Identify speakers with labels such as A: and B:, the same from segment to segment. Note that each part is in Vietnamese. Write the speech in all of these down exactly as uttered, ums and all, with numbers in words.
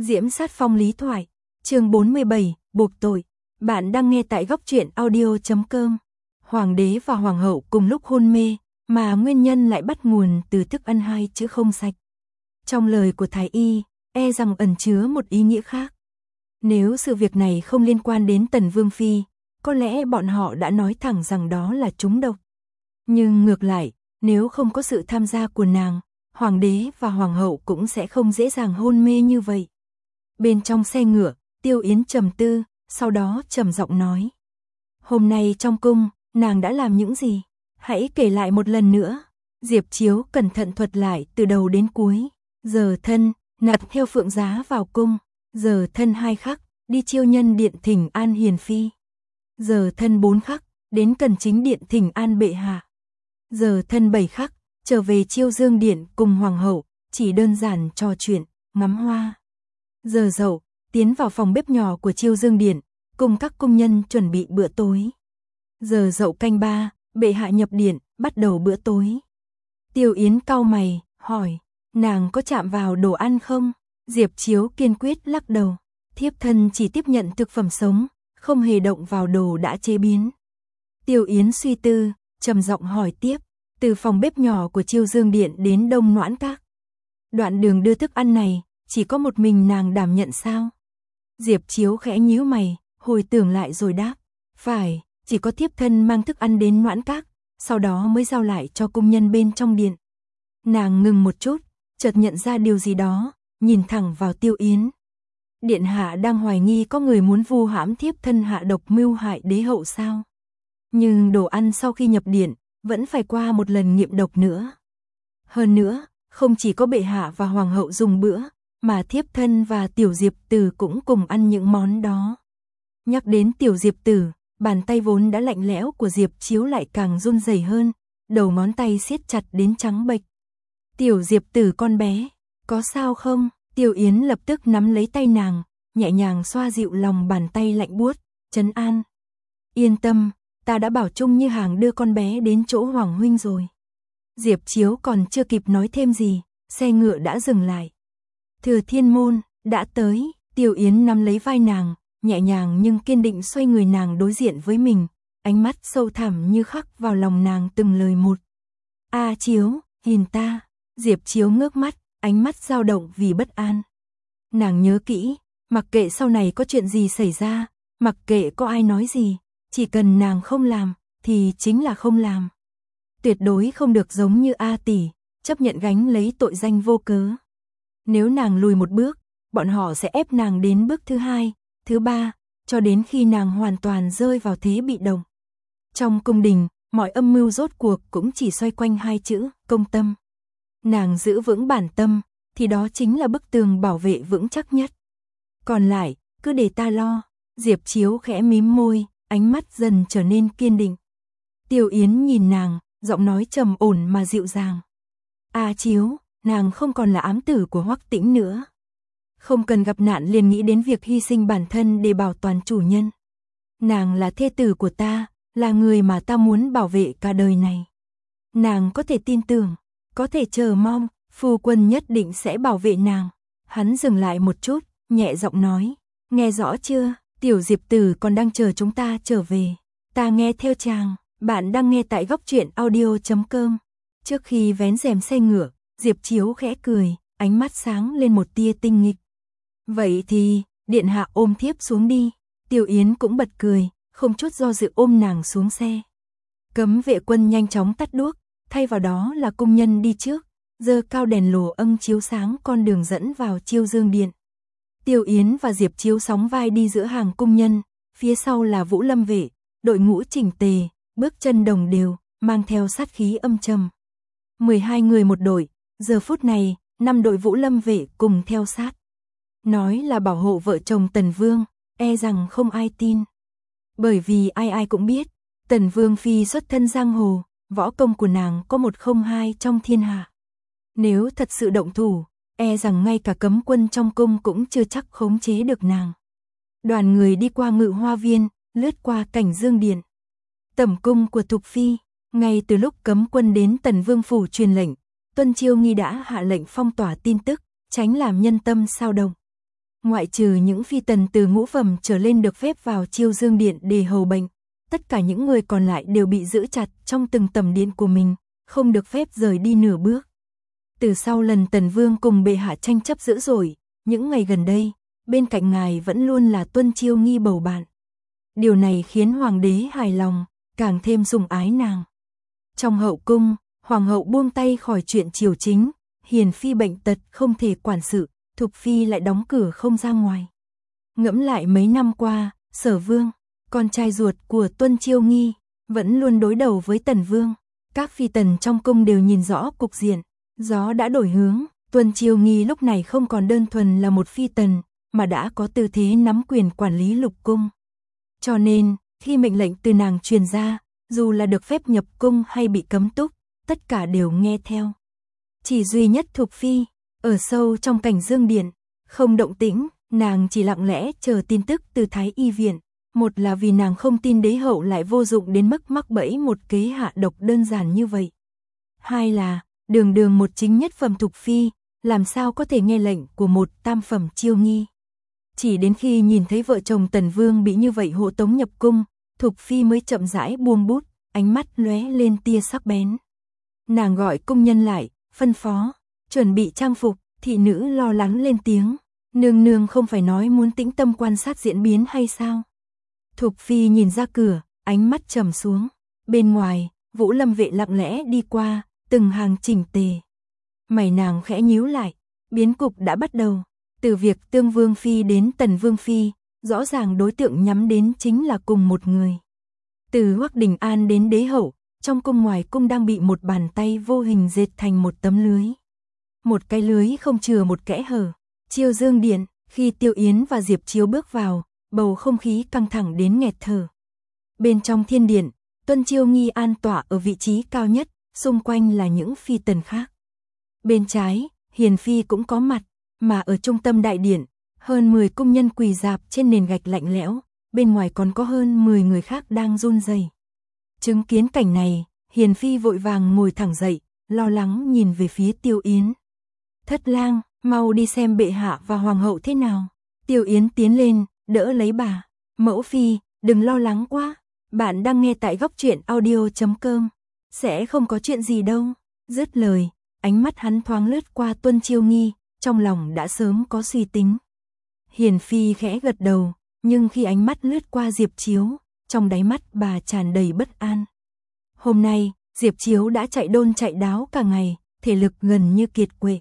A: Diễm Sát Phong lý thoại, chương bốn mươi bảy, buộc tội. Bạn đang nghe tại góc truyện audio chấm com. Hoàng đế và hoàng hậu cùng lúc hôn mê, mà nguyên nhân lại bắt nguồn từ thức ăn hai chữ không sạch. Trong lời của thái y, e rằng ẩn chứa một ý nghĩa khác. Nếu sự việc này không liên quan đến Tần Vương Phi, có lẽ bọn họ đã nói thẳng rằng đó là trúng độc. Nhưng ngược lại, nếu không có sự tham gia của nàng, hoàng đế và hoàng hậu cũng sẽ không dễ dàng hôn mê như vậy. Bên trong xe ngựa, Tiêu Yến trầm tư, sau đó trầm giọng nói. Hôm nay trong cung, nàng đã làm những gì? Hãy kể lại một lần nữa. Diệp Chiếu cẩn thận thuật lại từ đầu đến cuối. Giờ thân, nạp theo Phượng Giá vào cung. Giờ thân hai khắc, đi chiêu nhân điện thỉnh an hiền phi. Giờ thân bốn khắc, đến Cần Chính điện thỉnh an bệ hạ. Giờ thân bảy khắc, trở về Chiêu Dương điện cùng hoàng hậu, chỉ đơn giản trò chuyện, ngắm hoa. Giờ dậu, tiến vào phòng bếp nhỏ của Chiêu Dương điện, cùng các cung nhân chuẩn bị bữa tối. Giờ dậu canh ba, bệ hạ nhập điện, bắt đầu bữa tối. Tiêu Yến cau mày, hỏi, nàng có chạm vào đồ ăn không? Diệp Chiếu kiên quyết lắc đầu, thiếp thân chỉ tiếp nhận thực phẩm sống, không hề động vào đồ đã chế biến. Tiêu Yến suy tư, trầm giọng hỏi tiếp, từ phòng bếp nhỏ của Chiêu Dương điện đến Đông Noãn Các. Đoạn đường đưa thức ăn này, chỉ có một mình nàng đảm nhận sao? Diệp Chiếu khẽ nhíu mày, hồi tưởng lại rồi đáp, phải, chỉ có thiếp thân mang thức ăn đến Noãn Các, sau đó mới giao lại cho cung nhân bên trong điện. Nàng ngừng một chút, chợt nhận ra điều gì đó, nhìn thẳng vào Tiêu Yến. Điện hạ đang hoài nghi có người muốn vu hãm thiếp thân hạ độc mưu hại đế hậu sao? Nhưng đồ ăn sau khi nhập điện, vẫn phải qua một lần nghiệm độc nữa. Hơn nữa, không chỉ có bệ hạ và hoàng hậu dùng bữa, mà thiếp thân và Tiểu Diệp Tử cũng cùng ăn những món đó. Nhắc đến Tiểu Diệp Tử, bàn tay vốn đã lạnh lẽo của Diệp Chiếu lại càng run rẩy hơn, đầu ngón tay siết chặt đến trắng bệch. Tiểu Diệp Tử con bé, có sao không? Tiêu Yến lập tức nắm lấy tay nàng, nhẹ nhàng xoa dịu lòng bàn tay lạnh buốt, trấn an. Yên tâm, ta đã bảo Trung Như Hàng đưa con bé đến chỗ Hoàng huynh rồi. Diệp Chiếu còn chưa kịp nói thêm gì, xe ngựa đã dừng lại. Thừa Thiên Môn, đã tới. Tiêu Yến nắm lấy vai nàng, nhẹ nhàng nhưng kiên định xoay người nàng đối diện với mình, ánh mắt sâu thẳm như khắc vào lòng nàng từng lời một. A Chiếu, nhìn ta. Diệp Chiếu ngước mắt, ánh mắt dao động vì bất an. Nàng nhớ kỹ, mặc kệ sau này có chuyện gì xảy ra, mặc kệ có ai nói gì, chỉ cần nàng không làm, thì chính là không làm. Tuyệt đối không được giống như A tỷ, chấp nhận gánh lấy tội danh vô cớ. Nếu nàng lùi một bước, bọn họ sẽ ép nàng đến bước thứ hai, thứ ba, cho đến khi nàng hoàn toàn rơi vào thế bị động. Trong cung đình, mọi âm mưu rốt cuộc cũng chỉ xoay quanh hai chữ, công tâm. Nàng giữ vững bản tâm, thì đó chính là bức tường bảo vệ vững chắc nhất. Còn lại, cứ để ta lo. Diệp Chiếu khẽ mím môi, ánh mắt dần trở nên kiên định. Tiêu Yến nhìn nàng, giọng nói trầm ổn mà dịu dàng. A Chiếu, nàng không còn là ám tử của Hoắc Tĩnh nữa. Không cần gặp nạn liền nghĩ đến việc hy sinh bản thân để bảo toàn chủ nhân. Nàng là thê tử của ta, là người mà ta muốn bảo vệ cả đời này. Nàng có thể tin tưởng, có thể chờ mong, phu quân nhất định sẽ bảo vệ nàng. Hắn dừng lại một chút, nhẹ giọng nói, nghe rõ chưa? Tiểu Diệp Tử còn đang chờ chúng ta trở về. Ta nghe theo chàng. Bạn đang nghe tại góc truyện audio chấm com. Trước khi vén rèm xe ngựa, Diệp Chiếu khẽ cười, ánh mắt sáng lên một tia tinh nghịch. Vậy thì, điện hạ ôm thiếp xuống đi. Tiêu Yến cũng bật cười, không chút do dự ôm nàng xuống xe. Cấm vệ quân nhanh chóng tắt đuốc, thay vào đó là cung nhân đi trước, giơ cao đèn lồ âng chiếu sáng con đường dẫn vào Chiêu Dương điện. Tiêu Yến và Diệp Chiếu sóng vai đi giữa hàng cung nhân, phía sau là Vũ Lâm vệ, đội ngũ chỉnh tề, bước chân đồng đều, mang theo sát khí âm trầm. mười hai người một đội, giờ phút này, năm đội Vũ Lâm vệ cùng theo sát. Nói là bảo hộ vợ chồng Tần Vương, e rằng không ai tin. Bởi vì ai ai cũng biết, Tần Vương phi xuất thân giang hồ, võ công của nàng có một không hai trong thiên hạ. Nếu thật sự động thủ, e rằng ngay cả cấm quân trong cung cũng chưa chắc khống chế được nàng. Đoàn người đi qua Ngự Hoa viên, lướt qua Cảnh Dương điện. Tẩm cung của Thục phi, ngay từ lúc cấm quân đến Tần Vương phủ truyền lệnh, Tuân Chiêu Nghi đã hạ lệnh phong tỏa tin tức, tránh làm nhân tâm sao động. Ngoại trừ những phi tần từ ngũ phẩm trở lên được phép vào Chiêu Dương Điện để hầu bệnh, tất cả những người còn lại đều bị giữ chặt trong từng tầm điện của mình, không được phép rời đi nửa bước. Từ sau lần Tần Vương cùng bệ hạ tranh chấp dữ dội, những ngày gần đây, bên cạnh ngài vẫn luôn là Tuân Chiêu Nghi bầu bạn. Điều này khiến hoàng đế hài lòng, càng thêm sủng ái nàng. Trong hậu cung, hoàng hậu buông tay khỏi chuyện triều chính, hiền phi bệnh tật không thể quản sự, Thục phi lại đóng cửa không ra ngoài. Ngẫm lại mấy năm qua, Sở Vương, con trai ruột của Tuân Chiêu Nghi, vẫn luôn đối đầu với Tần Vương. Các phi tần trong cung đều nhìn rõ cục diện, gió đã đổi hướng, Tuân Chiêu Nghi lúc này không còn đơn thuần là một phi tần, mà đã có tư thế nắm quyền quản lý lục cung. Cho nên, khi mệnh lệnh từ nàng truyền ra, dù là được phép nhập cung hay bị cấm túc, tất cả đều nghe theo. Chỉ duy nhất Thục phi, ở sâu trong Cảnh Dương Điện, không động tĩnh, nàng chỉ lặng lẽ chờ tin tức từ Thái Y viện. Một là vì nàng không tin đế hậu lại vô dụng đến mức mắc bẫy một kế hạ độc đơn giản như vậy. Hai là, đường đường một chính nhất phẩm Thục phi, làm sao có thể nghe lệnh của một tam phẩm Chiêu Nghi. Chỉ đến khi nhìn thấy vợ chồng Tần Vương bị như vậy hộ tống nhập cung, Thục phi mới chậm rãi buông bút, ánh mắt lóe lên tia sắc bén. Nàng gọi cung nhân lại, phân phó, chuẩn bị trang phục, thị nữ lo lắng lên tiếng. Nương nương không phải nói muốn tĩnh tâm quan sát diễn biến hay sao? Thục phi nhìn ra cửa, ánh mắt trầm xuống. Bên ngoài, Vũ Lâm vệ lặng lẽ đi qua, từng hàng chỉnh tề. Mày nàng khẽ nhíu lại, biến cục đã bắt đầu. Từ việc Tương Vương phi đến Tần Vương phi, rõ ràng đối tượng nhắm đến chính là cùng một người. Từ Hoắc Đình An đến đế hậu, trong cung ngoài cung đang bị một bàn tay vô hình dệt thành một tấm lưới. Một cái lưới không chừa một kẽ hở. Chiêu Dương Điện, khi Tiêu Yến và Diệp Chiếu bước vào, bầu không khí căng thẳng đến nghẹt thở. Bên trong thiên điện, Tuân Chiêu Nghi an tọa ở vị trí cao nhất, xung quanh là những phi tần khác. Bên trái, Hiền phi cũng có mặt, mà ở trung tâm đại điện, hơn mười cung nhân quỳ rạp trên nền gạch lạnh lẽo, bên ngoài còn có hơn mười người khác đang run rẩy. Chứng kiến cảnh này, Hiền phi vội vàng ngồi thẳng dậy, lo lắng nhìn về phía Tiêu Yến. Thất lang, mau đi xem bệ hạ và hoàng hậu thế nào. Tiêu Yến tiến lên, đỡ lấy bà. Mẫu phi, đừng lo lắng quá. Bạn đang nghe tại góc truyện audio chấm com. Sẽ không có chuyện gì đâu. Dứt lời, ánh mắt hắn thoáng lướt qua Tuân Chiêu Nghi, trong lòng đã sớm có suy tính. Hiền phi khẽ gật đầu, nhưng khi ánh mắt lướt qua Diệp Chiếu, trong đáy mắt bà tràn đầy bất an. Hôm nay, Diệp Chiếu đã chạy đôn chạy đáo cả ngày, thể lực gần như kiệt quệ.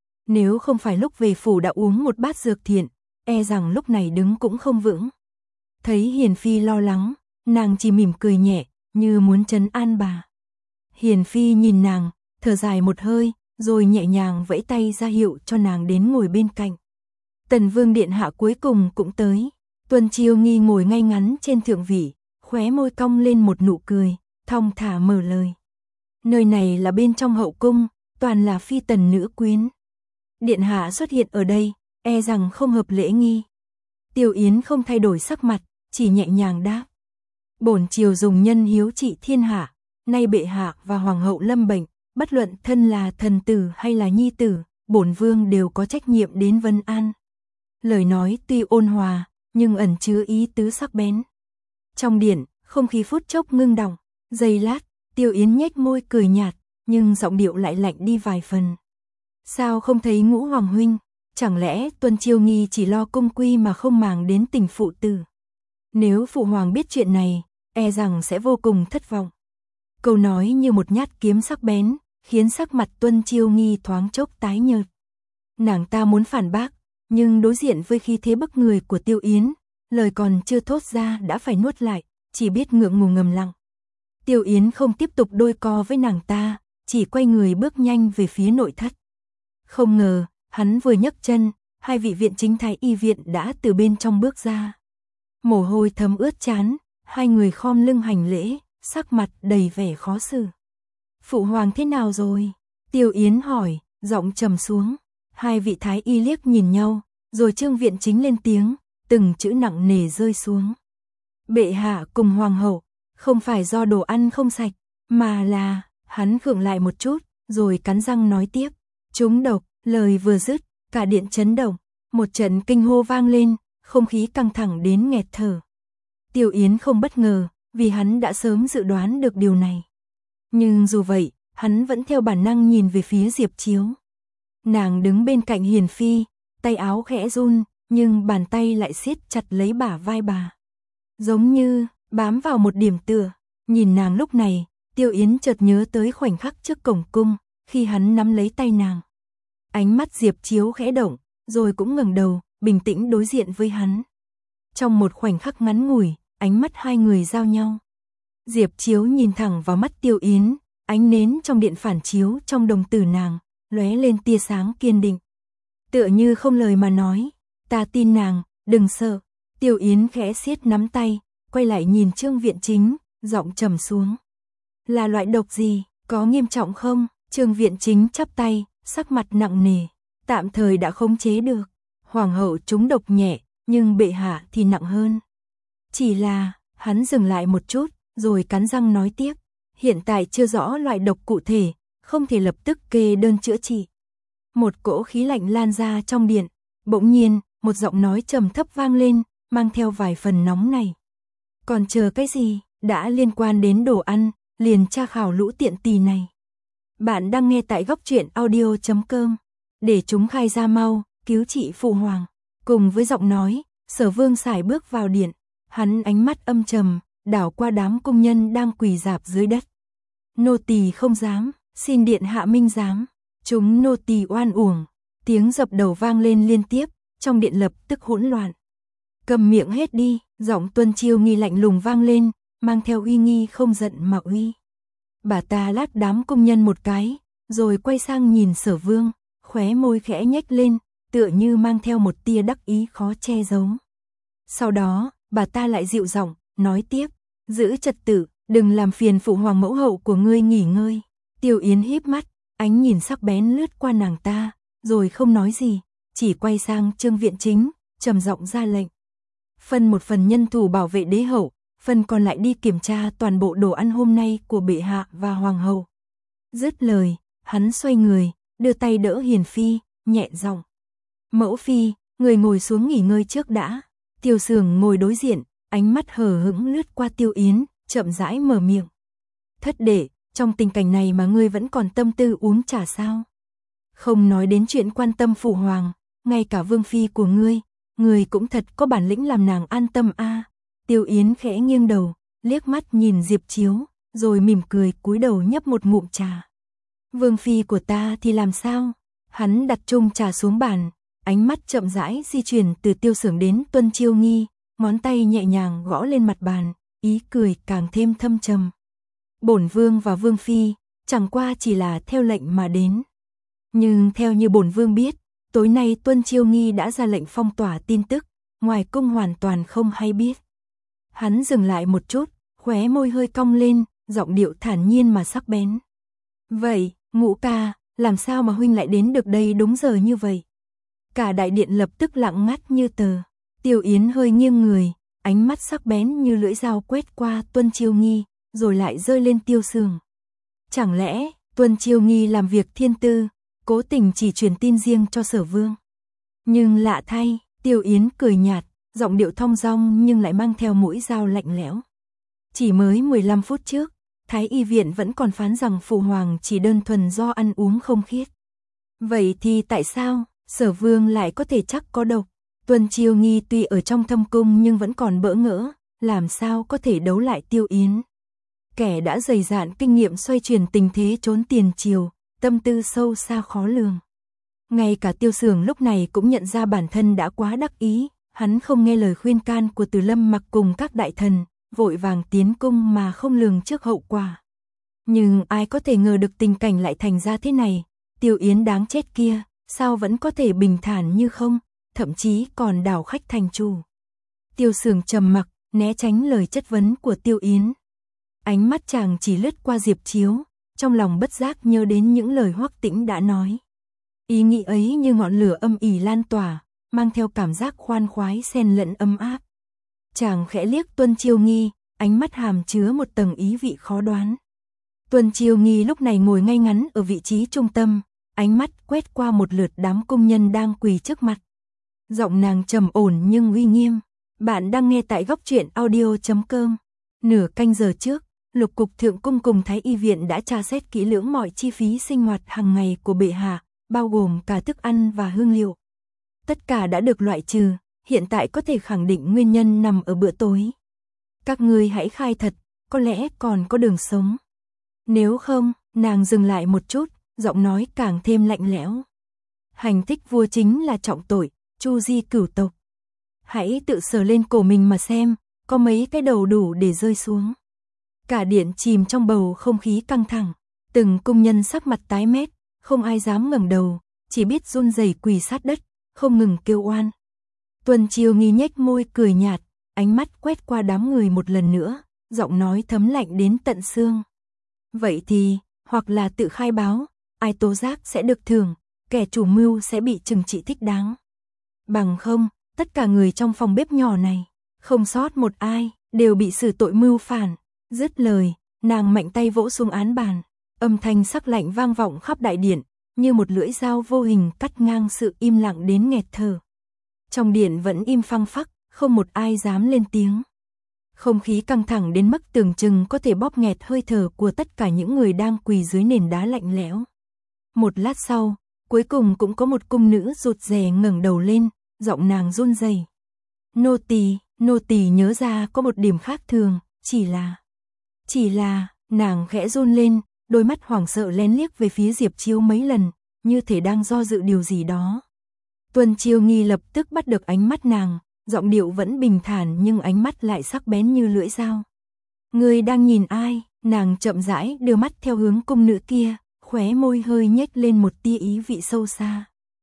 A: Nếu không phải lúc về phủ đã uống một bát dược thiện, e rằng lúc này đứng cũng không vững. Thấy Hiền phi lo lắng, nàng chỉ mỉm cười nhẹ, như muốn trấn an bà. Hiền phi nhìn nàng, thở dài một hơi, rồi nhẹ nhàng vẫy tay ra hiệu cho nàng đến ngồi bên cạnh. Tần Vương điện hạ cuối cùng cũng tới. Tuân Chiêu Nghi ngồi ngay ngắn trên thượng vị, khóe môi cong lên một nụ cười, thong thả mở lời. Nơi này là bên trong hậu cung, toàn là phi tần nữ quyến. Điện hạ xuất hiện ở đây, e rằng không hợp lễ nghi. Tiêu Yến không thay đổi sắc mặt, chỉ nhẹ nhàng đáp. Bổn triều dùng nhân hiếu trị thiên hạ, nay bệ hạ và hoàng hậu lâm bệnh, bất luận thân là thần tử hay là nhi tử, bổn vương đều có trách nhiệm đến vân an. Lời nói tuy ôn hòa, nhưng ẩn chứa ý tứ sắc bén. Trong điện, không khí phút chốc ngưng đọng, giây lát, Tiêu Yến nhếch môi cười nhạt, nhưng giọng điệu lại lạnh đi vài phần. Sao không thấy Ngũ hoàng huynh? Chẳng lẽ Tuân Chiêu Nghi chỉ lo cung quy mà không màng đến tình phụ tử? Nếu phụ hoàng biết chuyện này, e rằng sẽ vô cùng thất vọng. Câu nói như một nhát kiếm sắc bén, khiến sắc mặt Tuân Chiêu Nghi thoáng chốc tái nhợt. Nàng ta muốn phản bác, nhưng đối diện với khí thế bức người của Tiêu Yến, lời còn chưa thốt ra đã phải nuốt lại, chỉ biết ngượng ngùng ngầm lặng. Tiêu Yến không tiếp tục đôi co với nàng ta, chỉ quay người bước nhanh về phía nội thất. Không ngờ, hắn vừa nhấc chân, hai vị viện chính thái y viện đã từ bên trong bước ra. Mồ hôi thấm ướt trán, hai người khom lưng hành lễ, sắc mặt đầy vẻ khó xử. Phụ hoàng thế nào rồi? Tiêu Yến hỏi, giọng trầm xuống. Hai vị thái y liếc nhìn nhau, rồi Trương viện chính lên tiếng, từng chữ nặng nề rơi xuống. Bệ hạ cùng hoàng hậu, không phải do đồ ăn không sạch, mà là, hắn khựng lại một chút, rồi cắn răng nói tiếp. Trúng độc, lời vừa dứt, cả điện chấn động, Một trận kinh hô vang lên, không khí căng thẳng đến nghẹt thở. Tiêu Yến không bất ngờ, vì hắn đã sớm dự đoán được điều này. Nhưng dù vậy, hắn vẫn theo bản năng nhìn về phía Diệp Chiếu. Nàng đứng bên cạnh Hiền Phi, tay áo khẽ run, nhưng bàn tay lại siết chặt lấy bả vai bà. Giống như bám vào một điểm tựa. Nhìn nàng lúc này, Tiêu Yến chợt nhớ tới khoảnh khắc trước cổng cung, khi hắn nắm lấy tay nàng. Ánh mắt Diệp Chiếu khẽ động, rồi cũng ngẩng đầu, bình tĩnh đối diện với hắn. Trong một khoảnh khắc ngắn ngủi, ánh mắt hai người giao nhau. Diệp Chiếu nhìn thẳng vào mắt Tiêu Yến, ánh nến trong điện phản chiếu trong đồng tử nàng, lóe lên tia sáng kiên định. Tựa như không lời mà nói, ta tin nàng, đừng sợ. Tiêu Yến khẽ siết nắm tay, quay lại nhìn Trương Viện Chính, giọng trầm xuống. Là loại độc gì, có nghiêm trọng không? Trương Viện Chính chắp tay, sắc mặt nặng nề, tạm thời đã khống chế được. Hoàng hậu trúng độc nhẹ, nhưng bệ hạ thì nặng hơn. Chỉ là, hắn dừng lại một chút, rồi cắn răng nói tiếp. Hiện tại chưa rõ loại độc cụ thể, không thể lập tức kê đơn chữa trị. Một cỗ khí lạnh lan ra trong điện, bỗng nhiên, một giọng nói trầm thấp vang lên, mang theo vài phần nóng này. Còn chờ cái gì, đã liên quan đến đồ ăn, liền tra khảo lũ tiện tỳ này. Bạn đang nghe tại góc truyện audio chấm com. Để chúng khai ra mau, cứu trị phụ hoàng. Cùng với giọng nói, Sở Vương sải bước vào điện, hắn ánh mắt âm trầm, đảo qua đám công nhân đang quỳ rạp dưới đất. Nô tỳ không dám, xin điện hạ minh giám. Chúng nô tỳ oan uổng. Tiếng dập đầu vang lên liên tiếp, trong điện lập tức hỗn loạn. Cầm miệng hết đi, giọng Tuân Chiêu Nghi lạnh lùng vang lên, mang theo uy nghi không giận mà uy. Bà ta lát đám công nhân một cái, rồi quay sang nhìn Sở Vương, khóe môi khẽ nhếch lên, tựa như mang theo một tia đắc ý khó che giấu. Sau đó, bà ta lại dịu giọng, nói tiếp, giữ trật tự, đừng làm phiền phụ hoàng mẫu hậu của ngươi nghỉ ngơi. Tiêu Yến híp mắt, ánh nhìn sắc bén lướt qua nàng ta, rồi không nói gì, chỉ quay sang Trương Viện Chính, trầm giọng ra lệnh. Phân một phần nhân thủ bảo vệ đế hậu, phần còn lại đi kiểm tra toàn bộ đồ ăn hôm nay của bệ hạ và hoàng hậu. Dứt lời, hắn xoay người, đưa tay đỡ Hiền Phi, nhẹ giọng. Mẫu phi, người ngồi xuống nghỉ ngơi trước đã. Tiêu Sường ngồi đối diện, ánh mắt hờ hững lướt qua Tiêu Yến, chậm rãi mở miệng. Thất đệ, trong tình cảnh này mà ngươi vẫn còn tâm tư uống trà sao? Không nói đến chuyện quan tâm phụ hoàng, ngay cả vương phi của ngươi, ngươi cũng thật có bản lĩnh làm nàng an tâm a. À. Tiêu Yến khẽ nghiêng đầu, liếc mắt nhìn Diệp Chiếu, rồi mỉm cười cúi đầu nhấp một ngụm trà. Vương phi của ta thì làm sao? Hắn đặt chung trà xuống bàn, ánh mắt chậm rãi di chuyển từ Tiêu Sưởng đến Tuân Chiêu Nghi, ngón tay nhẹ nhàng gõ lên mặt bàn, ý cười càng thêm thâm trầm. Bổn vương và vương phi, chẳng qua chỉ là theo lệnh mà đến. Nhưng theo như bổn vương biết, tối nay Tuân Chiêu Nghi đã ra lệnh phong tỏa tin tức, ngoài cung hoàn toàn không hay biết. Hắn dừng lại một chút, khóe môi hơi cong lên, giọng điệu thản nhiên mà sắc bén. Vậy, Ngũ ca, làm sao mà huynh lại đến được đây đúng giờ như vậy? Cả đại điện lập tức lặng ngắt như tờ. Tiêu Yến hơi nghiêng người, ánh mắt sắc bén như lưỡi dao quét qua Tuân Chiêu Nghi, rồi lại rơi lên Tiêu Sường. Chẳng lẽ, Tuân Chiêu Nghi làm việc thiên tư, cố tình chỉ truyền tin riêng cho Sở Vương? Nhưng lạ thay, Tiêu Yến cười nhạt, giọng điệu thong dong nhưng lại mang theo mũi dao lạnh lẽo. Chỉ mới mười lăm phút trước, Thái y viện vẫn còn phán rằng phụ hoàng chỉ đơn thuần do ăn uống không khiết. Vậy thì tại sao Sở Vương lại có thể chắc có độc? Tuân Chiêu Nghi tuy ở trong thâm cung nhưng vẫn còn bỡ ngỡ, làm sao có thể đấu lại Tiêu Yến? Kẻ đã dày dạn kinh nghiệm xoay chuyển tình thế trốn tiền triều, tâm tư sâu xa khó lường. Ngay cả Tiêu Sường lúc này cũng nhận ra bản thân đã quá đắc ý, hắn không nghe lời khuyên can của Từ Lâm Mặc cùng các đại thần, vội vàng tiến cung mà không lường trước hậu quả. Nhưng ai có thể ngờ được tình cảnh lại thành ra thế này, Tiêu Yến đáng chết kia, sao vẫn có thể bình thản như không, thậm chí còn đảo khách thành chủ. Tiêu Sường trầm mặc, né tránh lời chất vấn của Tiêu Yến. Ánh mắt chàng chỉ lướt qua Diệp Chiếu, trong lòng bất giác nhớ đến những lời Hoắc Tĩnh đã nói. Ý nghĩ ấy như ngọn lửa âm ỉ lan tỏa, mang theo cảm giác khoan khoái xen lẫn ấm áp. Chàng khẽ liếc Tuân Chiêu Nghi, ánh mắt hàm chứa một tầng ý vị khó đoán. Tuân Chiêu Nghi lúc này ngồi ngay ngắn ở vị trí trung tâm, ánh mắt quét qua một lượt đám công nhân đang quỳ trước mặt. Giọng nàng trầm ổn nhưng uy nghiêm. Bạn đang nghe tại góc truyện audio chấm com. Nửa canh giờ trước, Lục Cục Thượng Cung cùng Thái Y Viện đã tra xét kỹ lưỡng mọi chi phí sinh hoạt hàng ngày của bệ hạ, bao gồm cả thức ăn và hương liệu. Tất cả đã được loại trừ, hiện tại có thể khẳng định nguyên nhân nằm ở bữa tối. Các ngươi hãy khai thật, có lẽ còn có đường sống. Nếu không, nàng dừng lại một chút, giọng nói càng thêm lạnh lẽo. Hành thích vua chính là trọng tội, chu di cửu tộc. Hãy tự sờ lên cổ mình mà xem, có mấy cái đầu đủ để rơi xuống. Cả điện chìm trong bầu không khí căng thẳng, từng cung nhân sắc mặt tái mét, không ai dám ngẩng đầu, chỉ biết run rẩy quỳ sát đất, không ngừng kêu oan. Tuần Chiêu Nghi nhếch môi cười nhạt, ánh mắt quét qua đám người một lần nữa, giọng nói thấm lạnh đến tận xương. Vậy thì, hoặc là tự khai báo, ai tố giác sẽ được thưởng, kẻ chủ mưu sẽ bị trừng trị thích đáng. Bằng không, tất cả người trong phòng bếp nhỏ này, không sót một ai, đều bị xử tội mưu phản. Dứt lời, nàng mạnh tay vỗ xuống án bàn, âm thanh sắc lạnh vang vọng khắp đại điện, như một lưỡi dao vô hình cắt ngang sự im lặng đến nghẹt thở. Trong điện vẫn im phăng phắc, không một ai dám lên tiếng. Không khí căng thẳng đến mức tưởng chừng có thể bóp nghẹt hơi thở của tất cả những người đang quỳ dưới nền đá lạnh lẽo. Một lát sau, cuối cùng cũng có một cung nữ rụt rè ngẩng đầu lên, giọng nàng run rẩy. Nô tỳ, nô tỳ nhớ ra có một điểm khác thường, chỉ là... Chỉ là, nàng khẽ run lên, đôi mắt hoảng sợ lén liếc về phía Diệp Chiếu mấy lần, như thể đang do dự điều gì đó. Tuần Chiêu Nghi lập tức bắt được ánh mắt nàng, giọng điệu vẫn bình thản nhưng ánh mắt lại sắc bén như lưỡi dao. Ngươi đang nhìn ai? Nàng chậm rãi đưa mắt theo hướng cung nữ kia, khóe môi hơi nhếch lên một tia ý vị sâu xa.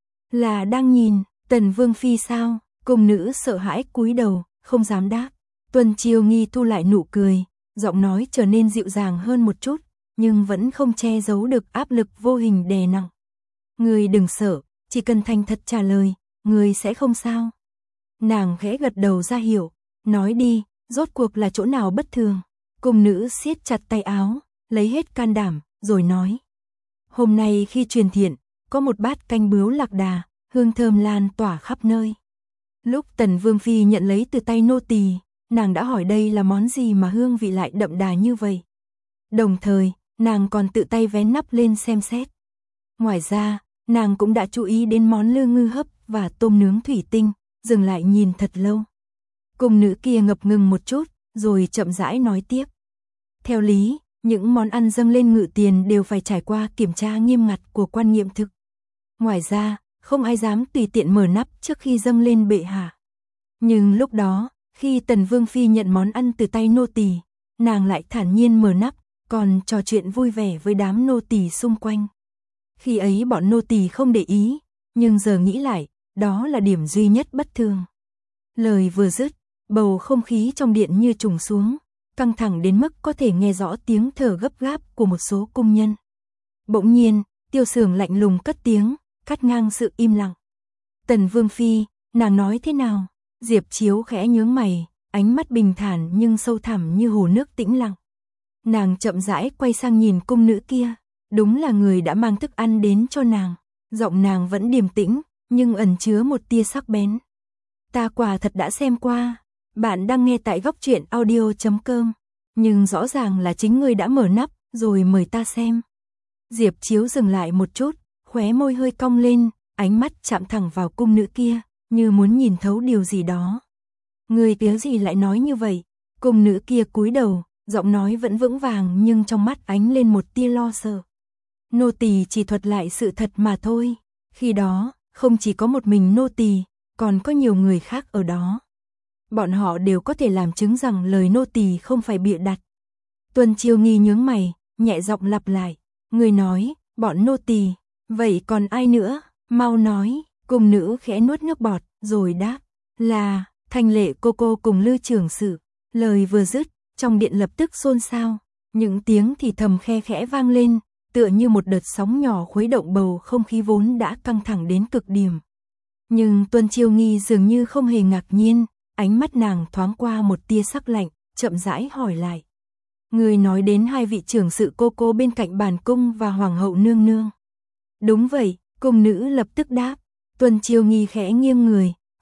A: Là đang nhìn, Tần Vương Phi sao? Cung nữ sợ hãi cúi đầu, không dám đáp. Tuần Chiêu Nghi thu lại nụ cười, giọng nói trở nên dịu dàng hơn một chút, nhưng vẫn không che giấu được áp lực vô hình đè nặng. Ngươi đừng sợ, chỉ cần thành thật trả lời, ngươi sẽ không sao. Nàng khẽ gật đầu ra hiệu, nói đi, rốt cuộc là chỗ nào bất thường. Cung nữ siết chặt tay áo, lấy hết can đảm, rồi nói. Hôm nay khi truyền thiện, có một bát canh bướu lạc đà, hương thơm lan tỏa khắp nơi. Lúc Tần Vương Phi nhận lấy từ tay nô tỳ, nàng đã hỏi đây là món gì mà hương vị lại đậm đà như vậy. Đồng thời, nàng còn tự tay vén nắp lên xem xét. Ngoài ra, nàng cũng đã chú ý đến món lư ngư hấp và tôm nướng thủy tinh, dừng lại nhìn thật lâu. Cung nữ kia ngập ngừng một chút, rồi chậm rãi nói tiếp. Theo lý, những món ăn dâng lên ngự tiền đều phải trải qua kiểm tra nghiêm ngặt của quan nghiệm thực. Ngoài ra, không ai dám tùy tiện mở nắp trước khi dâng lên bệ hạ. Nhưng lúc đó, khi Tần Vương Phi nhận món ăn từ tay nô tỳ, nàng lại thản nhiên mở nắp, còn trò chuyện vui vẻ với đám nô tỳ xung quanh. Khi ấy bọn nô tỳ không để ý, nhưng giờ nghĩ lại, đó là điểm duy nhất bất thường. Lời vừa dứt, bầu không khí trong điện như trùng xuống, căng thẳng đến mức có thể nghe rõ tiếng thở gấp gáp của một số cung nhân. Bỗng nhiên, Tiêu Sưởng lạnh lùng cất tiếng, cắt ngang sự im lặng. Tần Vương Phi, nàng nói thế nào? Diệp Chiếu khẽ nhướng mày, ánh mắt bình thản nhưng sâu thẳm như hồ nước tĩnh lặng. Nàng chậm rãi quay sang nhìn cung nữ kia, đúng là người đã mang thức ăn đến cho nàng. Giọng nàng vẫn điềm tĩnh, nhưng ẩn chứa một tia sắc bén. Ta quả thật đã xem qua, bạn đang nghe tại góc truyện audio chấm com, nhưng rõ ràng là chính ngươi đã mở nắp, rồi mời ta xem. Diệp Chiếu dừng lại một chút, khóe môi hơi cong lên, ánh mắt chạm thẳng vào cung nữ kia, như muốn nhìn thấu điều gì đó. Ngươi tiếng gì lại nói như vậy? Cung nữ kia cúi đầu, giọng nói vẫn vững vàng nhưng trong mắt ánh lên một tia lo sợ. Nô tỳ chỉ thuật lại sự thật mà thôi. Khi đó, không chỉ có một mình nô tỳ, còn có nhiều người khác ở đó. Bọn họ đều có thể làm chứng rằng lời nô tỳ không phải bịa đặt. Tuần Chiêu Nghi nhướng mày, nhẹ giọng lặp lại. Người nói, bọn nô tỳ, vậy còn ai nữa? Mau nói. Cung nữ khẽ nuốt nước bọt, rồi đáp. Là, Thanh Lệ cô cô cùng Lư trưởng sự. Lời vừa dứt, trong điện lập tức xôn xao. Những tiếng thì thầm khe khẽ vang lên, tựa như một đợt sóng nhỏ khuấy động bầu không khí vốn đã căng thẳng đến cực điểm. Nhưng Tuần Chiêu Nghi dường như không hề ngạc nhiên, ánh mắt nàng thoáng qua một tia sắc lạnh, chậm rãi hỏi lại. Người nói đến hai vị trưởng sự cô cô bên cạnh bản cung và hoàng hậu nương nương. Đúng vậy, cung nữ lập tức đáp. Tuần Chiêu Nghi khẽ nghiêng người,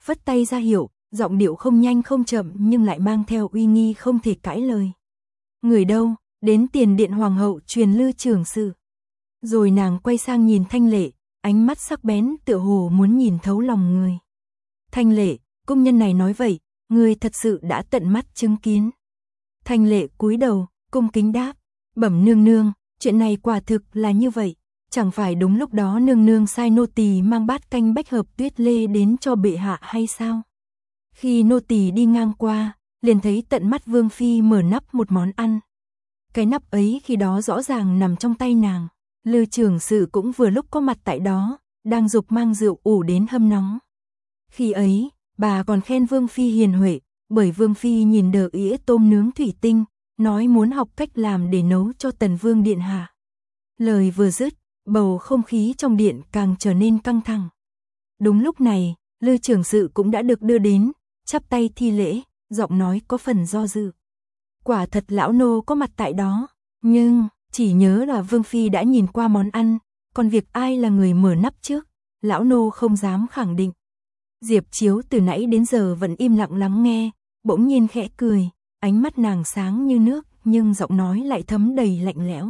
A: vất tay ra hiệu, giọng điệu không nhanh không chậm nhưng lại mang theo uy nghi không thể cãi lời. Người đâu, đến tiền điện hoàng hậu truyền Lư trưởng sự. Rồi nàng quay sang nhìn Thanh Lệ, ánh mắt sắc bén tựa hồ muốn nhìn thấu lòng người. Thanh Lệ, cung nhân này nói vậy, người thật sự đã tận mắt chứng kiến. Thanh Lệ cúi đầu, cung kính đáp, bẩm nương nương, chuyện này quả thực là như vậy. Chẳng phải đúng lúc đó nương nương sai nô tỳ mang bát canh bách hợp tuyết lê đến cho bệ hạ hay sao? Khi nô tỳ đi ngang qua, liền thấy tận mắt Vương phi mở nắp một món ăn. Cái nắp ấy khi đó rõ ràng nằm trong tay nàng. Lư trưởng sự cũng vừa lúc có mặt tại đó, đang giục mang rượu ủ đến hâm nóng. Khi ấy, bà còn khen Vương phi hiền huệ, bởi Vương phi nhìn đờ ĩa tôm nướng thủy tinh, nói muốn học cách làm để nấu cho Tần Vương điện hạ. Lời vừa dứt, bầu không khí trong điện càng trở nên căng thẳng. Đúng lúc này, Lư trưởng sự cũng đã được đưa đến, chắp tay thi lễ, giọng nói có phần do dự. Quả thật lão nô có mặt tại đó, nhưng chỉ nhớ là Vương phi đã nhìn qua món ăn, còn việc ai là người mở nắp trước, lão nô không dám khẳng định. Diệp Chiếu từ nãy đến giờ vẫn im lặng lắng nghe, bỗng nhiên khẽ cười, ánh mắt nàng sáng như nước, nhưng giọng nói lại thấm đầy lạnh lẽo.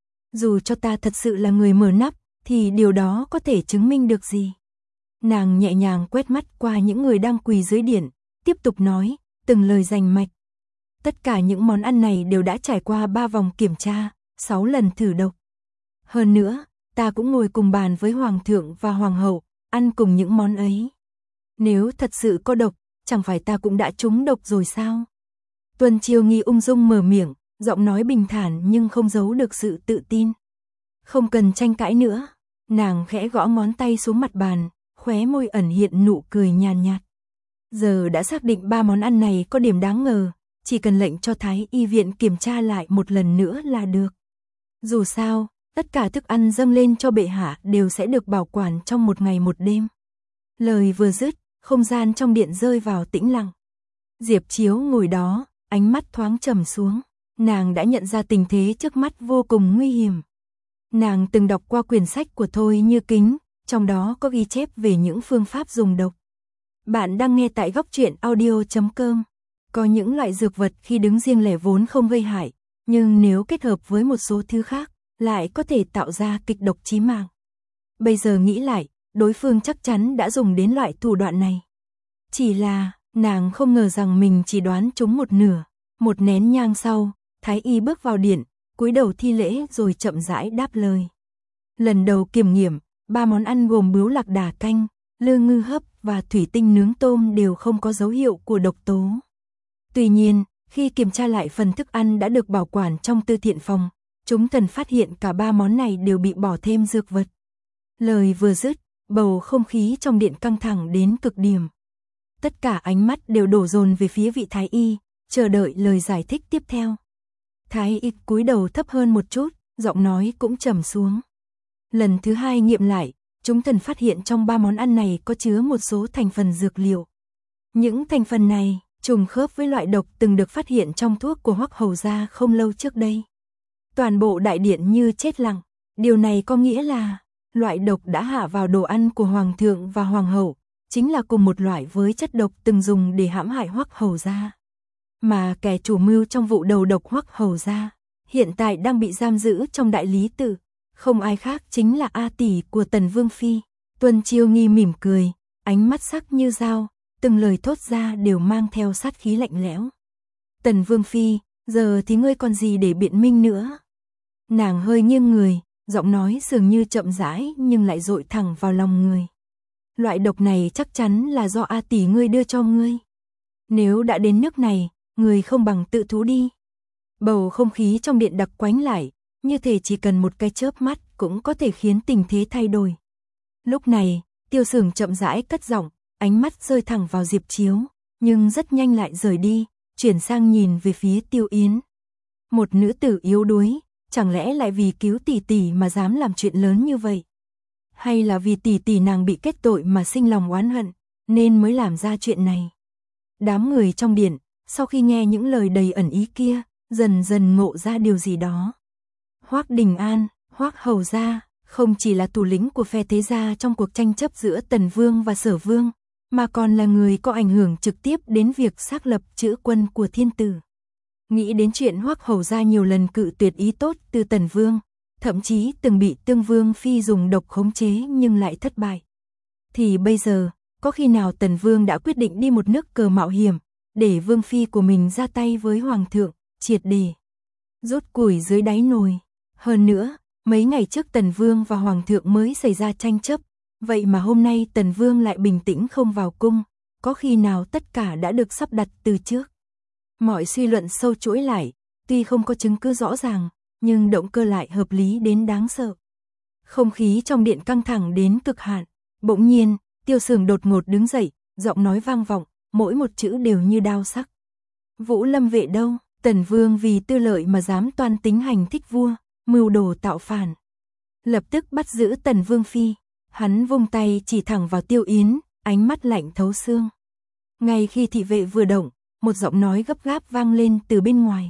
A: Dù cho ta thật sự là người mở nắp, thì điều đó có thể chứng minh được gì? Nàng nhẹ nhàng quét mắt qua những người đang quỳ dưới điện, tiếp tục nói, từng lời rành mạch. Tất cả những món ăn này đều đã trải qua ba vòng kiểm tra, sáu lần thử độc. Hơn nữa, ta cũng ngồi cùng bàn với hoàng thượng và hoàng hậu, ăn cùng những món ấy. Nếu thật sự có độc, chẳng phải ta cũng đã trúng độc rồi sao? Tuân Chiêu Nghi ung dung mở miệng, giọng nói bình thản nhưng không giấu được sự tự tin. Không cần tranh cãi nữa, nàng khẽ gõ ngón tay xuống mặt bàn, khóe môi ẩn hiện nụ cười nhàn nhạt. Giờ đã xác định ba món ăn này có điểm đáng ngờ, chỉ cần lệnh cho Thái y viện kiểm tra lại một lần nữa là được. Dù sao, tất cả thức ăn dâng lên cho bệ hạ đều sẽ được bảo quản trong một ngày một đêm. Lời vừa dứt, không gian trong điện rơi vào tĩnh lặng. Diệp Chiếu ngồi đó, ánh mắt thoáng trầm xuống. Nàng đã nhận ra tình thế trước mắt vô cùng nguy hiểm. Nàng từng đọc qua quyển sách của Thôi Như Kính, trong đó có ghi chép về những phương pháp dùng độc. Bạn đang nghe tại góc truyện audio chấm com. Có những loại dược vật khi đứng riêng lẻ vốn không gây hại, nhưng nếu kết hợp với một số thứ khác, lại có thể tạo ra kịch độc chí mạng. Bây giờ nghĩ lại, đối phương chắc chắn đã dùng đến loại thủ đoạn này. Chỉ là, nàng không ngờ rằng mình chỉ đoán trúng một nửa. Một nén nhang sau, Thái y bước vào điện, cúi đầu thi lễ rồi chậm rãi đáp lời. Lần đầu kiểm nghiệm, ba món ăn gồm bướu lạc đà canh, lư ngư hấp và thủy tinh nướng tôm đều không có dấu hiệu của độc tố. Tuy nhiên, khi kiểm tra lại phần thức ăn đã được bảo quản trong tư thiện phòng, chúng thần phát hiện cả ba món này đều bị bỏ thêm dược vật. Lời vừa dứt, bầu không khí trong điện căng thẳng đến cực điểm. Tất cả ánh mắt đều đổ dồn về phía vị Thái y, chờ đợi lời giải thích tiếp theo. Thái y cúi đầu thấp hơn một chút, giọng nói cũng trầm xuống. Lần thứ hai nghiệm lại, chúng thần phát hiện trong ba món ăn này có chứa một số thành phần dược liệu. Những thành phần này trùng khớp với loại độc từng được phát hiện trong thuốc của Hoắc hầu gia không lâu trước đây. Toàn bộ đại điện như chết lặng, điều này có nghĩa là loại độc đã hạ vào đồ ăn của hoàng thượng và hoàng hậu, chính là cùng một loại với chất độc từng dùng để hãm hại Hoắc hầu gia. Mà kẻ chủ mưu trong vụ đầu độc Hoắc hầu gia, hiện tại đang bị giam giữ trong đại lý tự, không ai khác chính là A tỷ của Tần Vương phi. Tuân Chiêu Nghi mỉm cười, ánh mắt sắc như dao, từng lời thốt ra đều mang theo sát khí lạnh lẽo. Tần Vương phi, giờ thì ngươi còn gì để biện minh nữa? Nàng hơi nghiêng người, giọng nói dường như chậm rãi nhưng lại dội thẳng vào lòng người. Loại độc này chắc chắn là do A tỷ ngươi đưa cho ngươi. Nếu đã đến nước này, người không bằng tự thú đi. Bầu không khí trong điện đặc quánh lại, như thể chỉ cần một cái chớp mắt cũng có thể khiến tình thế thay đổi. Lúc này, Tiêu Sưởng chậm rãi cất giọng, ánh mắt rơi thẳng vào Diệp Chiếu, nhưng rất nhanh lại rời đi, chuyển sang nhìn về phía Tiêu Yến. Một nữ tử yếu đuối, chẳng lẽ lại vì cứu tỷ tỷ mà dám làm chuyện lớn như vậy? Hay là vì tỷ tỷ nàng bị kết tội mà sinh lòng oán hận, nên mới làm ra chuyện này? Đám người trong điện, sau khi nghe những lời đầy ẩn ý kia, dần dần ngộ ra điều gì đó. Hoắc Đình An, Hoắc hầu gia, không chỉ là thủ lĩnh của phe thế gia trong cuộc tranh chấp giữa Tần Vương và Sở Vương, mà còn là người có ảnh hưởng trực tiếp đến việc xác lập chữ quân của thiên tử. Nghĩ đến chuyện Hoắc hầu gia nhiều lần cự tuyệt ý tốt từ Tần Vương, thậm chí từng bị Tương Vương phi dùng độc khống chế nhưng lại thất bại. Thì bây giờ, có khi nào Tần Vương đã quyết định đi một nước cờ mạo hiểm, để Vương phi của mình ra tay với Hoàng thượng, triệt để rút củi dưới đáy nồi. Hơn nữa, mấy ngày trước Tần Vương và Hoàng thượng mới xảy ra tranh chấp, vậy mà hôm nay Tần Vương lại bình tĩnh không vào cung, có khi nào tất cả đã được sắp đặt từ trước. Mọi suy luận sâu chuỗi lại, tuy không có chứng cứ rõ ràng, nhưng động cơ lại hợp lý đến đáng sợ. Không khí trong điện căng thẳng đến cực hạn, bỗng nhiên, Tiêu Sường đột ngột đứng dậy, giọng nói vang vọng, mỗi một chữ đều như đao sắc. Vũ Lâm vệ đâu? Tần Vương vì tư lợi mà dám toan tính hành thích vua, mưu đồ tạo phản. Lập tức bắt giữ Tần Vương phi, hắn vung tay chỉ thẳng vào Tiêu Yến, ánh mắt lạnh thấu xương. Ngay khi thị vệ vừa động, một giọng nói gấp gáp vang lên từ bên ngoài.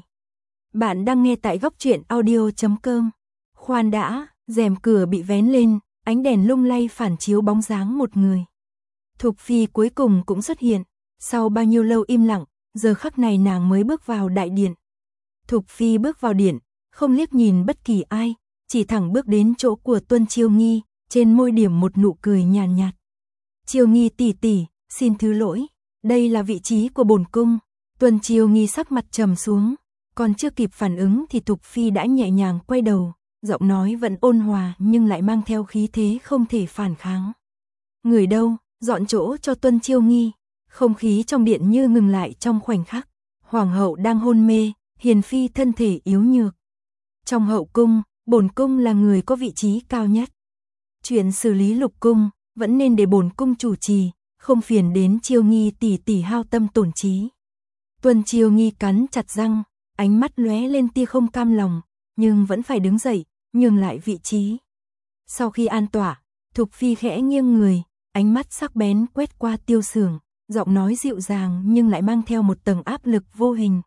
A: Bạn đang nghe tại góc truyện audio chấm com. Khoan đã, rèm cửa bị vén lên, ánh đèn lung lay phản chiếu bóng dáng một người. Thục phi cuối cùng cũng xuất hiện, sau bao nhiêu lâu im lặng, giờ khắc này nàng mới bước vào đại điện. Thục phi bước vào điện, không liếc nhìn bất kỳ ai, chỉ thẳng bước đến chỗ của Tuân Chiêu Nghi, trên môi điểm một nụ cười nhàn nhạt. Chiêu Nghi tỷ tỷ, xin thứ lỗi, đây là vị trí của bổn cung. Tuân Chiêu Nghi sắc mặt trầm xuống, còn chưa kịp phản ứng thì Thục phi đã nhẹ nhàng quay đầu, giọng nói vẫn ôn hòa nhưng lại mang theo khí thế không thể phản kháng. Người đâu, dọn chỗ cho Tuân Chiêu Nghi. Không khí trong điện như ngừng lại trong khoảnh khắc. Hoàng hậu đang hôn mê, hiền phi thân thể yếu nhược. Trong hậu cung, bổn cung là người có vị trí cao nhất. Chuyện xử lý lục cung vẫn nên để bổn cung chủ trì, không phiền đến Chiêu Nghi tỷ tỷ hao tâm tổn trí. Tuân Chiêu Nghi cắn chặt răng, ánh mắt lóe lên tia không cam lòng, nhưng vẫn phải đứng dậy, nhường lại vị trí. Sau khi an tọa, Thục phi khẽ nghiêng người, ánh mắt sắc bén quét qua Tiêu Sường, giọng nói dịu dàng nhưng lại mang theo một tầng áp lực vô hình.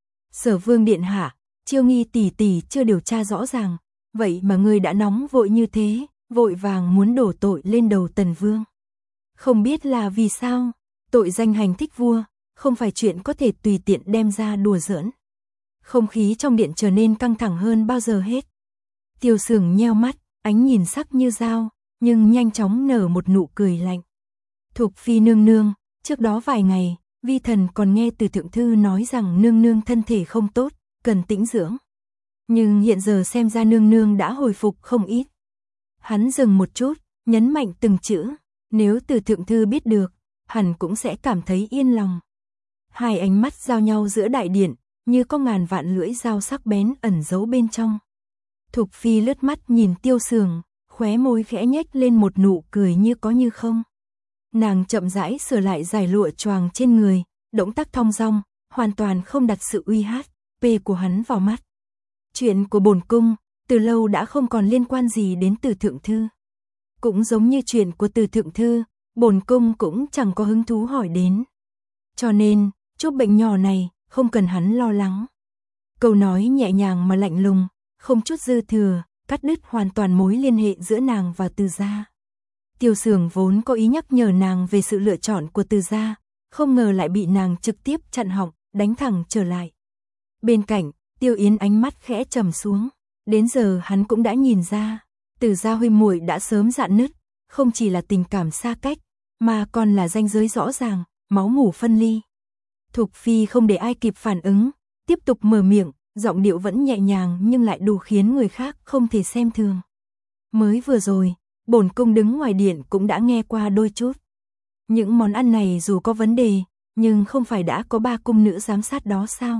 A: Sở Vương điện hạ, Chiêu Nghi tỷ tỷ chưa điều tra rõ ràng, vậy mà ngươi đã nóng vội như thế, vội vàng muốn đổ tội lên đầu Tần Vương. Không biết là vì sao, tội danh hành thích vua, không phải chuyện có thể tùy tiện đem ra đùa giỡn. Không khí trong điện trở nên căng thẳng hơn bao giờ hết. Tiêu Sường nheo mắt, ánh nhìn sắc như dao, nhưng nhanh chóng nở một nụ cười lạnh. Thục phi nương nương, trước đó vài ngày, vi thần còn nghe từ thượng thư nói rằng nương nương thân thể không tốt, cần tĩnh dưỡng. Nhưng hiện giờ xem ra nương nương đã hồi phục không ít. Hắn dừng một chút, nhấn mạnh từng chữ, nếu từ thượng thư biết được, hẳn cũng sẽ cảm thấy yên lòng. Hai ánh mắt giao nhau giữa đại điện, như có ngàn vạn lưỡi dao sắc bén ẩn giấu bên trong. Thục phi lướt mắt nhìn Tiêu Sường, khóe môi khẽ nhếch lên một nụ cười như có như không. Nàng chậm rãi sửa lại dải lụa choàng trên người, động tác thong dong, hoàn toàn không đặt sự uy hát, pê của hắn vào mắt. Chuyện của bổn cung, từ lâu đã không còn liên quan gì đến Từ thượng thư. Cũng giống như chuyện của Từ thượng thư, bổn cung cũng chẳng có hứng thú hỏi đến. Cho nên, chút bệnh nhỏ này, không cần hắn lo lắng. Câu nói nhẹ nhàng mà lạnh lùng, không chút dư thừa, cắt đứt hoàn toàn mối liên hệ giữa nàng và Từ gia. Tiêu Sường vốn có ý nhắc nhở nàng về sự lựa chọn của Từ gia, không ngờ lại bị nàng trực tiếp chặn họng, đánh thẳng trở lại. Bên cạnh, Tiêu Yến ánh mắt khẽ trầm xuống, đến giờ hắn cũng đã nhìn ra, Từ gia huynh muội đã sớm rạn nứt, không chỉ là tình cảm xa cách, mà còn là ranh giới rõ ràng, máu mủ phân ly. Thục phi không để ai kịp phản ứng, tiếp tục mở miệng, giọng điệu vẫn nhẹ nhàng nhưng lại đủ khiến người khác không thể xem thường. Mới vừa rồi, bổn cung đứng ngoài điện cũng đã nghe qua đôi chút. Những món ăn này dù có vấn đề, nhưng không phải đã có ba cung nữ giám sát đó sao?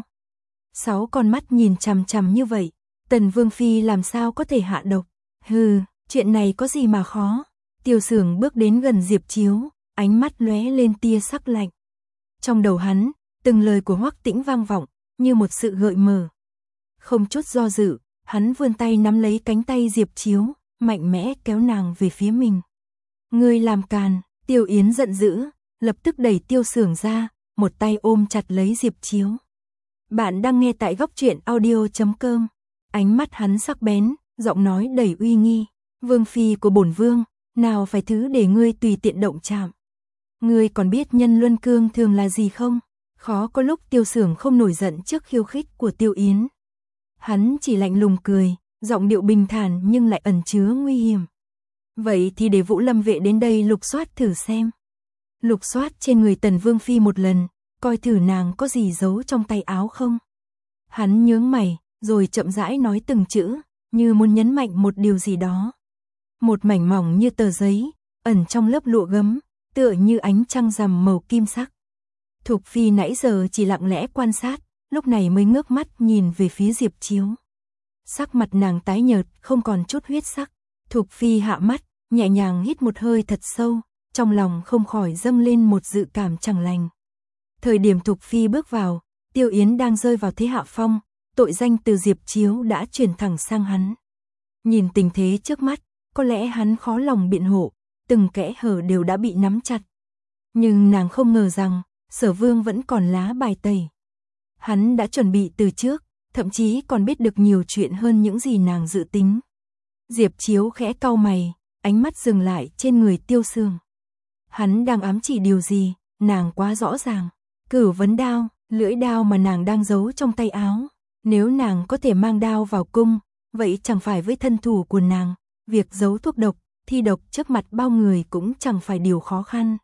A: Sáu con mắt nhìn chằm chằm như vậy, Tần Vương phi làm sao có thể hạ độc? Hừ, chuyện này có gì mà khó? Tiêu Sường bước đến gần Diệp Chiếu, ánh mắt lóe lên tia sắc lạnh. Trong đầu hắn, từng lời của Hoắc Tĩnh vang vọng, như một sự gợi mở. Không chút do dự, hắn vươn tay nắm lấy cánh tay Diệp Chiếu, mạnh mẽ kéo nàng về phía mình. Ngươi làm càn, Tiêu Yến giận dữ, lập tức đẩy Tiêu Sường ra, một tay ôm chặt lấy Diệp Chiếu. Bạn đang nghe tại góc truyện audio chấm com. Ánh mắt hắn sắc bén, giọng nói đầy uy nghi. Vương phi của bổn vương, nào phải thứ để ngươi tùy tiện động chạm. Ngươi còn biết nhân luân cương thường là gì không? Khó có lúc Tiêu Sưởng không nổi giận trước khiêu khích của Tiêu Yến. Hắn chỉ lạnh lùng cười, giọng điệu bình thản nhưng lại ẩn chứa nguy hiểm. Vậy thì để Vũ Lâm vệ đến đây lục soát thử xem. Lục soát trên người Tần Vương Phi một lần, coi thử nàng có gì giấu trong tay áo không. Hắn nhướng mày, rồi chậm rãi nói từng chữ, như muốn nhấn mạnh một điều gì đó. Một mảnh mỏng như tờ giấy, ẩn trong lớp lụa gấm, tựa như ánh trăng rằm màu kim sắc. Thục Phi nãy giờ chỉ lặng lẽ quan sát, lúc này mới ngước mắt nhìn về phía Diệp Chiếu. Sắc mặt nàng tái nhợt, không còn chút huyết sắc. Thục Phi hạ mắt, nhẹ nhàng hít một hơi thật sâu, trong lòng không khỏi dâng lên một dự cảm chẳng lành. Thời điểm Thục Phi bước vào, Tiêu Yến đang rơi vào thế hạ phong, tội danh từ Diệp Chiếu đã chuyển thẳng sang hắn. Nhìn tình thế trước mắt, có lẽ hắn khó lòng biện hộ, từng kẽ hở đều đã bị nắm chặt. Nhưng nàng không ngờ rằng, Sở Vương vẫn còn lá bài tẩy. Hắn đã chuẩn bị từ trước, thậm chí còn biết được nhiều chuyện hơn những gì nàng dự tính. Diệp Chiếu khẽ cau mày, ánh mắt dừng lại trên người Tiêu Sương. Hắn đang ám chỉ điều gì, nàng quá rõ ràng. Cửu vấn đao, lưỡi đao mà nàng đang giấu trong tay áo. Nếu nàng có thể mang đao vào cung, vậy chẳng phải với thân thủ của nàng, việc giấu thuốc độc, thi độc trước mặt bao người cũng chẳng phải điều khó khăn.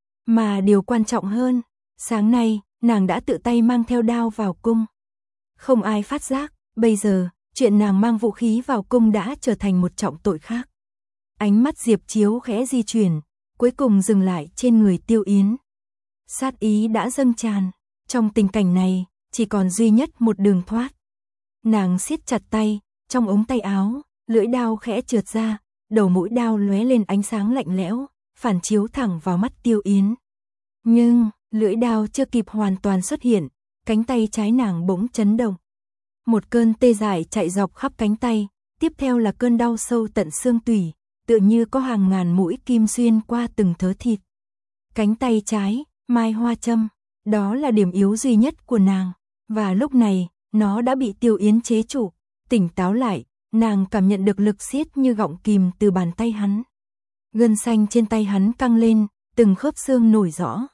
A: Mà điều quan trọng hơn, sáng nay, nàng đã tự tay mang theo đao vào cung. Không ai phát giác, bây giờ, chuyện nàng mang vũ khí vào cung đã trở thành một trọng tội khác. Ánh mắt Diệp Chiếu khẽ di chuyển, cuối cùng dừng lại trên người Tiêu Yến. Sát ý đã dâng tràn, trong tình cảnh này, chỉ còn duy nhất một đường thoát. Nàng siết chặt tay, trong ống tay áo, lưỡi đao khẽ trượt ra, đầu mũi đao lóe lên ánh sáng lạnh lẽo, phản chiếu thẳng vào mắt Tiêu Yến. Nhưng, lưỡi đao chưa kịp hoàn toàn xuất hiện, cánh tay trái nàng bỗng chấn động. Một cơn tê dại chạy dọc khắp cánh tay, tiếp theo là cơn đau sâu tận xương tủy, tựa như có hàng ngàn mũi kim xuyên qua từng thớ thịt. Cánh tay trái, mai hoa châm, đó là điểm yếu duy nhất của nàng, và lúc này, nó đã bị Tiêu Yến chế trụ. Tỉnh táo lại, nàng cảm nhận được lực siết như gọng kìm từ bàn tay hắn. Gân xanh trên tay hắn căng lên, từng khớp xương nổi rõ.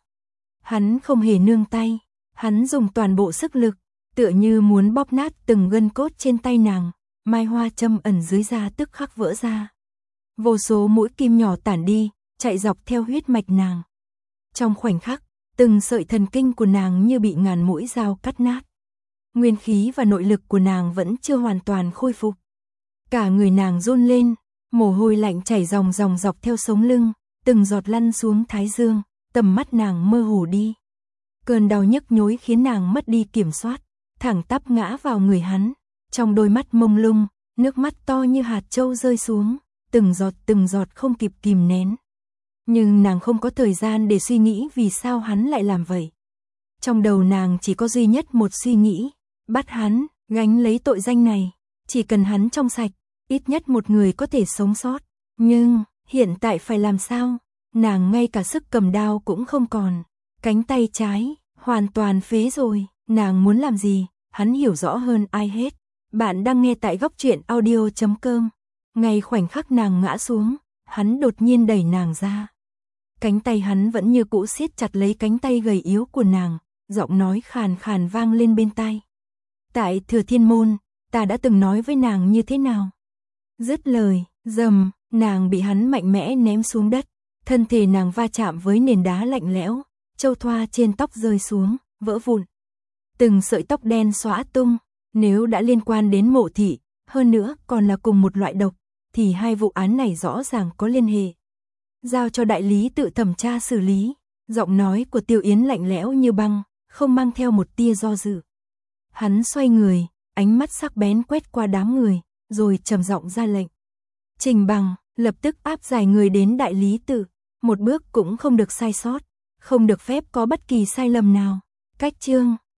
A: Hắn không hề nương tay, hắn dùng toàn bộ sức lực, tựa như muốn bóp nát từng gân cốt trên tay nàng, mai hoa châm ẩn dưới da tức khắc vỡ ra. Vô số mũi kim nhỏ tản đi, chạy dọc theo huyết mạch nàng. Trong khoảnh khắc, từng sợi thần kinh của nàng như bị ngàn mũi dao cắt nát. Nguyên khí và nội lực của nàng vẫn chưa hoàn toàn khôi phục. Cả người nàng run lên, mồ hôi lạnh chảy ròng ròng dọc theo sống lưng, từng giọt lăn xuống thái dương, tầm mắt nàng mơ hồ đi. Cơn đau nhức nhối khiến nàng mất đi kiểm soát, thẳng tắp ngã vào người hắn. Trong đôi mắt mông lung, nước mắt to như hạt châu rơi xuống, từng giọt từng giọt không kịp kìm nén. Nhưng nàng không có thời gian để suy nghĩ vì sao hắn lại làm vậy. Trong đầu nàng chỉ có duy nhất một suy nghĩ, bắt hắn, gánh lấy tội danh này. Chỉ cần hắn trong sạch, ít nhất một người có thể sống sót. Nhưng, hiện tại phải làm sao? Nàng ngay cả sức cầm đao cũng không còn. Cánh tay trái, hoàn toàn phế rồi. Nàng muốn làm gì? Hắn hiểu rõ hơn ai hết. Bạn đang nghe tại góc truyện audio chấm com. Ngay khoảnh khắc nàng ngã xuống, hắn đột nhiên đẩy nàng ra. Cánh tay hắn vẫn như cũ siết chặt lấy cánh tay gầy yếu của nàng, giọng nói khàn khàn vang lên bên tai. Tại Thừa Thiên Môn, ta đã từng nói với nàng như thế nào? Dứt lời, rầm, nàng bị hắn mạnh mẽ ném xuống đất, thân thể nàng va chạm với nền đá lạnh lẽo, châu thoa trên tóc rơi xuống, vỡ vụn. Từng sợi tóc đen xõa tung, nếu đã liên quan đến Mộ thị, hơn nữa còn là cùng một loại độc, thì hai vụ án này rõ ràng có liên hệ. Giao cho đại lý tự thẩm tra xử lý. Giọng nói của Tiêu Yến lạnh lẽo như băng, không mang theo một tia do dự. Hắn xoay người, ánh mắt sắc bén quét qua đám người, rồi trầm giọng ra lệnh. Trình Bằng, lập tức áp giải người đến đại lý tự, một bước cũng không được sai sót, không được phép có bất kỳ sai lầm nào. Cách chương